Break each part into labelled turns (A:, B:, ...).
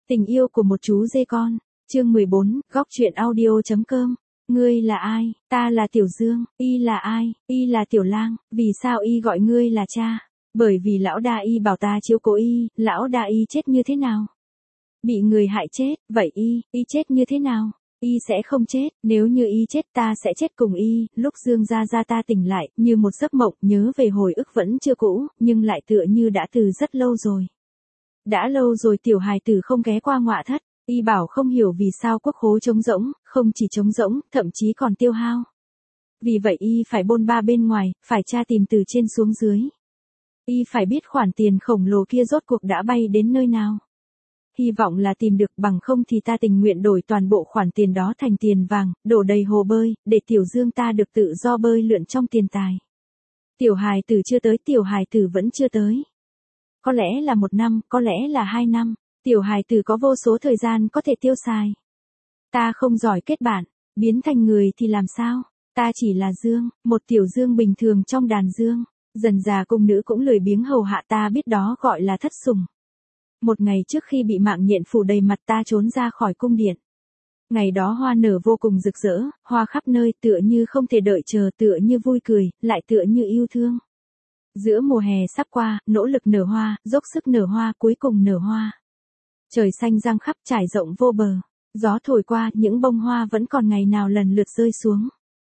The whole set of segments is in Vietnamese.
A: Tình yêu của một chú dê con. Chương 14, góc truyện audio.com. Ngươi là ai? Ta là Tiểu Dương. Y là ai? Y là Tiểu Lang. Vì sao y gọi ngươi là cha? Bởi vì lão đa y bảo ta chiếu cố y. Lão đa y chết như thế nào? Bị người hại chết. Vậy y chết như thế nào? Y sẽ không chết, nếu như y chết ta sẽ chết cùng y. Lúc Dương gia gia ta tỉnh lại, như một giấc mộng, nhớ về hồi ức vẫn chưa cũ, nhưng lại tựa như đã từ rất lâu rồi. Đã lâu rồi tiểu hài tử không ghé qua ngọa thất, y bảo không hiểu vì sao quốc khố trống rỗng, không chỉ trống rỗng, thậm chí còn tiêu hao. Vì vậy y phải bôn ba bên ngoài, phải tra tìm từ trên xuống dưới. Y phải biết khoản tiền khổng lồ kia rốt cuộc đã bay đến nơi nào. Hy vọng là tìm được, bằng không thì ta tình nguyện đổi toàn bộ khoản tiền đó thành tiền vàng, đổ đầy hồ bơi, để Tiểu Dương ta được tự do bơi lượn trong tiền tài. Tiểu hài tử chưa tới, tiểu hài tử vẫn chưa tới. Có lẽ là 1 năm, có lẽ là 2 năm, tiểu hài tử có vô số thời gian có thể tiêu xài. Ta không giỏi kết bạn, biến thành người thì làm sao? Ta chỉ là Dương, một tiểu Dương bình thường trong đàn Dương. Dần già cung nữ cũng lười biếng hầu hạ ta, biết đó gọi là thất sủng. Một ngày trước khi bị mạng nhện phủ đầy mặt ta trốn ra khỏi cung điện. Ngày đó hoa nở vô cùng rực rỡ, hoa khắp nơi, tựa như không thể đợi chờ, tựa như vui cười, lại tựa như yêu thương. Giữa mùa hè sắp qua, nỗ lực nở hoa, dốc sức nở hoa, cuối cùng nở hoa. Trời xanh răng khắp trải rộng vô bờ. Gió thổi qua, những bông hoa vẫn còn ngày nào lần lượt rơi xuống.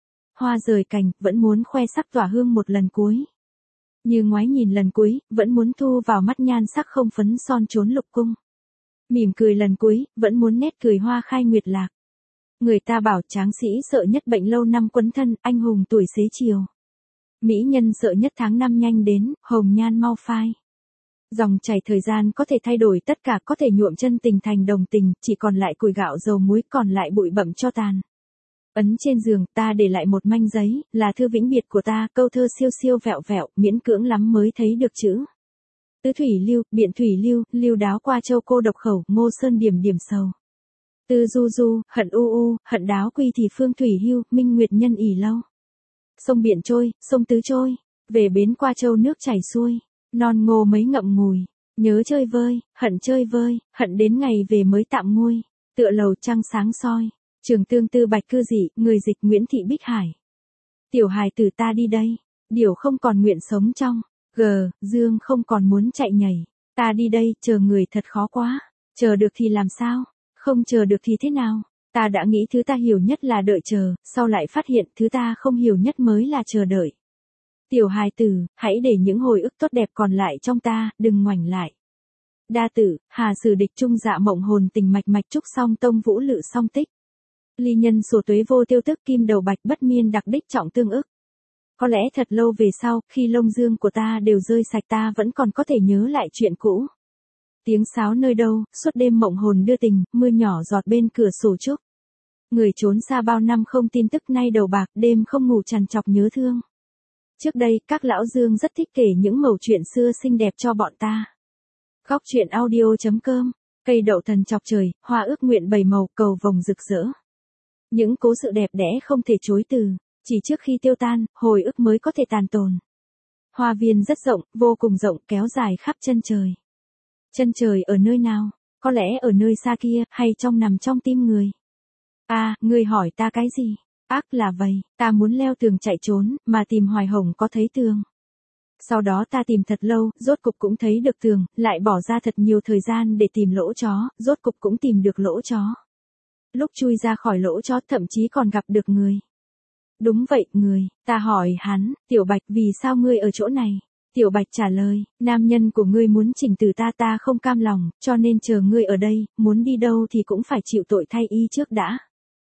A: Hoa rời cành, vẫn muốn khoe sắc tỏa hương một lần cuối. Như ngoái nhìn lần cuối, vẫn muốn thu vào mắt nhan sắc không phấn son trốn lục cung. Mỉm cười lần cuối, vẫn muốn nét cười hoa khai nguyệt lạc. Người ta bảo tráng sĩ sợ nhất bệnh lâu năm quấn thân, anh hùng tuổi xế chiều. Mỹ nhân sợ nhất tháng năm nhanh đến, hồng nhan mau phai. Dòng chảy thời gian có thể thay đổi tất cả, có thể nhuộm chân tình thành đồng tình, chỉ còn lại củi gạo dầu muối, còn lại bụi bặm cho tàn. Ấn trên giường, ta để lại một manh giấy, là thư vĩnh biệt của ta, câu thơ siêu siêu vẹo vẹo, miễn cưỡng lắm mới thấy được chữ. Tứ thủy lưu, biện thủy lưu, lưu đáo qua châu cô độc khẩu, Ngô Sơn điểm điểm sầu. Tư du du, hận u u, hận đáo quy thì phương thủy hưu, minh nguyệt nhân ỉ lâu. Sông biển trôi, sông tứ trôi, về bến qua châu nước chảy xuôi, non ngô mấy ngậm ngùi, nhớ chơi vơi, hận đến ngày về mới tạm nguôi, tựa lầu trăng sáng soi. Trường Tương Tư Bạch Cư Dị, người dịch Nguyễn Thị Bích Hải. Tiểu hài tử ta đi đây, điều không còn nguyện sống trong, Dương không còn muốn chạy nhảy, ta đi đây, chờ người thật khó quá, chờ được thì làm sao, không chờ được thì thế nào, ta đã nghĩ thứ ta hiểu nhất là đợi chờ, sau lại phát hiện thứ ta không hiểu nhất mới là chờ đợi. Tiểu hài tử, hãy để những hồi ức tốt đẹp còn lại trong ta, đừng ngoảnh lại. Đa tử, Hà Sử Địch Trung Dạ Mộng Hồn Tình Mạch Mạch Trúc Song Tông Vũ Lự Song Tích. Ly nhân sổ tuế vô tiêu tức kim đầu bạch bất miên đặc đích trọng tương ức. Có lẽ thật lâu về sau, khi lông dương của ta đều rơi sạch ta vẫn còn có thể nhớ lại chuyện cũ. Tiếng sáo nơi đâu, suốt đêm mộng hồn đưa tình, mưa nhỏ giọt bên cửa sổ trúc. Người trốn xa bao năm không tin tức nay đầu bạc, đêm không ngủ trằn trọc nhớ thương. Trước đây, các lão dương rất thích kể những mẩu chuyện xưa xinh đẹp cho bọn ta. Góc truyện audio.com, cây đậu thần chọc trời, hoa ước nguyện 7 màu, cầu vồng rực rỡ. Những cố sự đẹp đẽ không thể chối từ, chỉ trước khi tiêu tan, hồi ức mới có thể tàn tồn. Hoa viên rất rộng, vô cùng rộng, kéo dài khắp chân trời. Chân trời ở nơi nào? Có lẽ ở nơi xa kia, hay nằm trong tim người? Ngươi hỏi ta cái gì? Ác là vậy, ta muốn leo tường chạy trốn, mà tìm hoài hồng có thấy tường. Sau đó ta tìm thật lâu, rốt cục cũng thấy được tường, lại bỏ ra thật nhiều thời gian để tìm lỗ chó, rốt cục cũng tìm được lỗ chó. Lúc chui ra khỏi lỗ chó thậm chí còn gặp được người. Đúng vậy, người, ta hỏi hắn, Tiểu Bạch vì sao ngươi ở chỗ này? Tiểu Bạch trả lời, nam nhân của ngươi muốn chỉnh từ ta không cam lòng, cho nên chờ ngươi ở đây, muốn đi đâu thì cũng phải chịu tội thay y trước đã.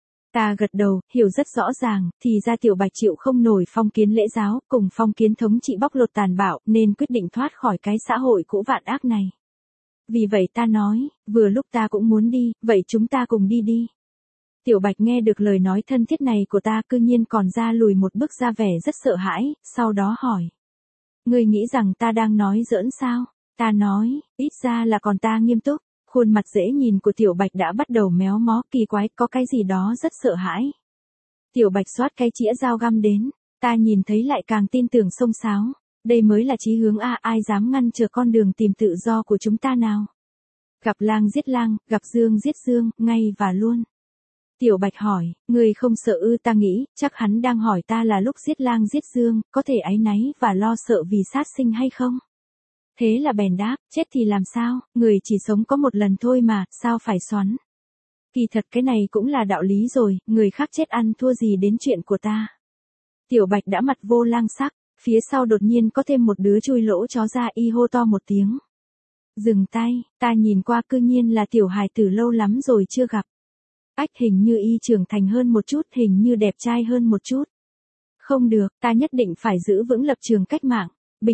A: Ta gật đầu, hiểu rất rõ ràng, thì ra Tiểu Bạch chịu không nổi phong kiến lễ giáo, cùng phong kiến thống trị bóc lột tàn bạo, nên quyết định thoát khỏi cái xã hội cũ vạn ác này. Vì vậy ta nói, vừa lúc ta cũng muốn đi, vậy chúng ta cùng đi đi. Tiểu Bạch nghe được lời nói thân thiết này của ta cư nhiên còn ra lùi một bước ra vẻ rất sợ hãi, sau đó hỏi. Ngươi nghĩ rằng ta đang nói giỡn sao? Ta nói, ít ra là còn ta nghiêm túc. Khuôn mặt dễ nhìn của Tiểu Bạch đã bắt đầu méo mó, kỳ quái, có cái gì đó rất sợ hãi. Tiểu Bạch xoát cái chĩa dao găm đến, ta nhìn thấy lại càng tin tưởng xông xáo. Đây mới là chí hướng ai dám ngăn trở con đường tìm tự do của chúng ta nào? Gặp lang giết lang, gặp dương giết dương, ngay và luôn. Tiểu Bạch hỏi, ngươi không sợ ư? Ta nghĩ, chắc hắn đang hỏi ta là lúc giết lang giết dương, có thể áy náy và lo sợ vì sát sinh hay không? Thế là bèn đáp, chết thì làm sao, người chỉ sống có một lần thôi mà, sao phải xoắn? Kỳ thật cái này cũng là đạo lý rồi, người khác chết ăn thua gì đến chuyện của ta. Tiểu Bạch đã mặt vô lang sắc, phía sau đột nhiên có thêm một đứa chui lỗ chó ra, y hô to một tiếng. Dừng tay, ta nhìn qua cư nhiên là tiểu hài tử lâu lắm rồi chưa gặp. Ách, hình như y trưởng thành hơn một chút, hình như đẹp trai hơn một chút. Không được, ta nhất định phải giữ vững lập trường cách mạng.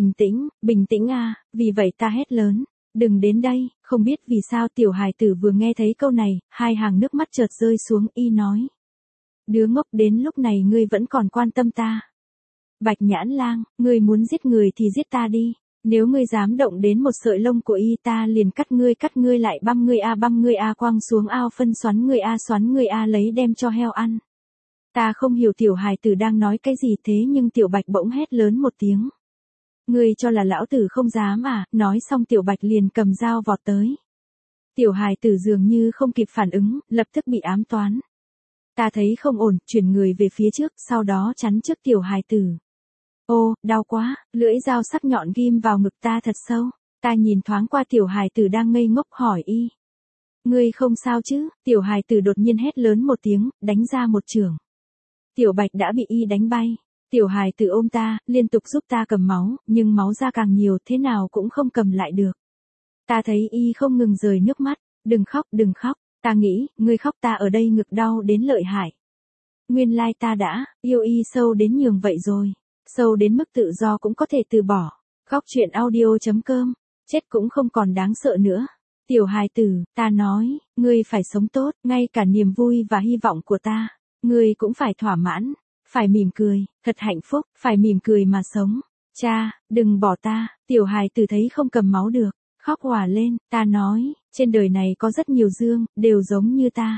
A: Bình tĩnh à, vì vậy ta hét lớn. Đừng đến đây, không biết vì sao tiểu hài tử vừa nghe thấy câu này, hai hàng nước mắt chợt rơi xuống, y nói. Đứa ngốc, đến lúc này ngươi vẫn còn quan tâm ta. Bạch Nhãn Lang, ngươi muốn giết người thì giết ta đi. Nếu ngươi dám động đến một sợi lông của y, ta liền cắt ngươi lại, băm ngươi a, quăng xuống ao phân, xoắn ngươi a lấy đem cho heo ăn. Ta không hiểu tiểu hài tử đang nói cái gì, thế nhưng Tiểu Bạch bỗng hét lớn một tiếng. Ngươi cho là lão tử không dám à? Nói xong Tiểu Bạch liền cầm dao vọt tới. Tiểu hài tử dường như không kịp phản ứng, lập tức bị ám toán. Ta thấy không ổn, chuyển người về phía trước, sau đó chắn trước tiểu hài tử. Ô, đau quá, lưỡi dao sắc nhọn ghim vào ngực ta thật sâu. Ta nhìn thoáng qua tiểu hài tử đang ngây ngốc, hỏi y. Ngươi không sao chứ? Tiểu hài tử đột nhiên hét lớn một tiếng, đánh ra một chưởng. Tiểu Bạch đã bị y đánh bay. Tiểu hài tử ôm ta, liên tục giúp ta cầm máu, nhưng máu ra càng nhiều, thế nào cũng không cầm lại được. Ta thấy y không ngừng rơi nước mắt. Đừng khóc. Ta nghĩ, ngươi khóc ta ở đây ngực đau đến lợi hại. Nguyên lai ta đã yêu y sâu đến nhường vậy rồi. Sâu đến mức tự do cũng có thể từ bỏ. Góc truyện audio.com. Chết cũng không còn đáng sợ nữa. Tiểu hài tử, ta nói, ngươi phải sống tốt, ngay cả niềm vui và hy vọng của ta. Ngươi cũng phải thỏa mãn. Phải mỉm cười, thật hạnh phúc, phải mỉm cười mà sống. Cha, đừng bỏ ta. Tiểu hài tử thấy không cầm máu được. Khóc òa lên, ta nói, trên đời này có rất nhiều dương, đều giống như ta.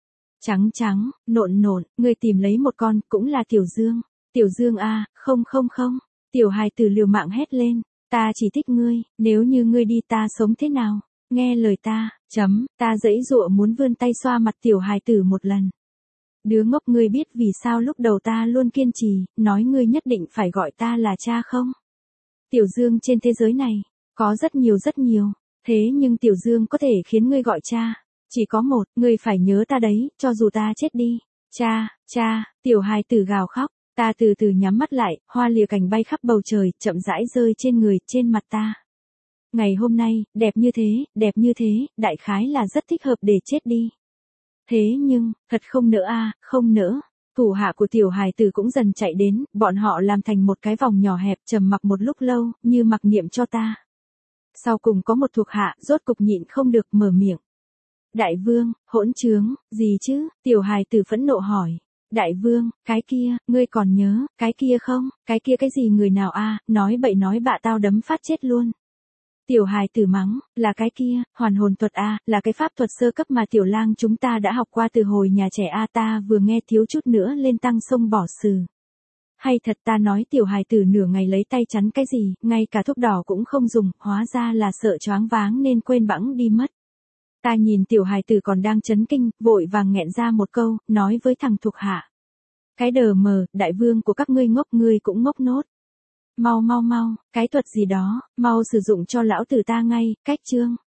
A: Trắng, nộn, ngươi tìm lấy một con, cũng là tiểu dương. Tiểu dương à, không. Tiểu hài tử liều mạng hét lên, ta chỉ thích ngươi, nếu như ngươi đi ta sống thế nào? Nghe lời ta, ta giãy giụa muốn vươn tay xoa mặt tiểu hài tử một lần. Đứa ngốc, ngươi biết vì sao lúc đầu ta luôn kiên trì, nói ngươi nhất định phải gọi ta là cha không? Tiểu dương trên thế giới này, có rất nhiều, thế nhưng tiểu dương có thể khiến ngươi gọi cha. Chỉ có một, ngươi phải nhớ ta đấy, cho dù ta chết đi. Cha, tiểu hài tử gào khóc, ta từ từ nhắm mắt lại, hoa lìa cành bay khắp bầu trời, chậm rãi rơi trên người, trên mặt ta. Ngày hôm nay, đẹp như thế, đại khái là rất thích hợp để chết đi. Thế nhưng, thật không nỡ à, không nỡ. Thủ hạ của tiểu hài tử cũng dần chạy đến, bọn họ làm thành một cái vòng nhỏ hẹp, trầm mặc một lúc lâu, như mặc niệm cho ta. Sau cùng có một thuộc hạ, rốt cục nhịn không được, mở miệng. Đại vương, hỗn trướng, gì chứ? Tiểu hài tử phẫn nộ hỏi. Đại vương, cái kia, ngươi còn nhớ, cái kia không? Cái kia cái gì người nào a? Nói bậy nói bạ tao đấm phát chết luôn. Tiểu hài tử mắng, là cái kia, hoàn hồn thuật a, là cái pháp thuật sơ cấp mà tiểu lang chúng ta đã học qua từ hồi nhà trẻ a, ta vừa nghe thiếu chút nữa lên tăng sông bỏ sừ. Hay thật, ta nói tiểu hài tử nửa ngày lấy tay chắn cái gì, ngay cả thuốc đỏ cũng không dùng, hóa ra là sợ choáng váng nên quên bẵng đi mất. Ta nhìn tiểu hài tử còn đang chấn kinh, vội vàng nghẹn ra một câu, nói với thằng thuộc hạ. Cái đờ mờ, đại vương của các ngươi ngốc, ngươi cũng ngốc nốt. Mau, cái thuật gì đó, mau sử dụng cho lão tử ta ngay, cách chương.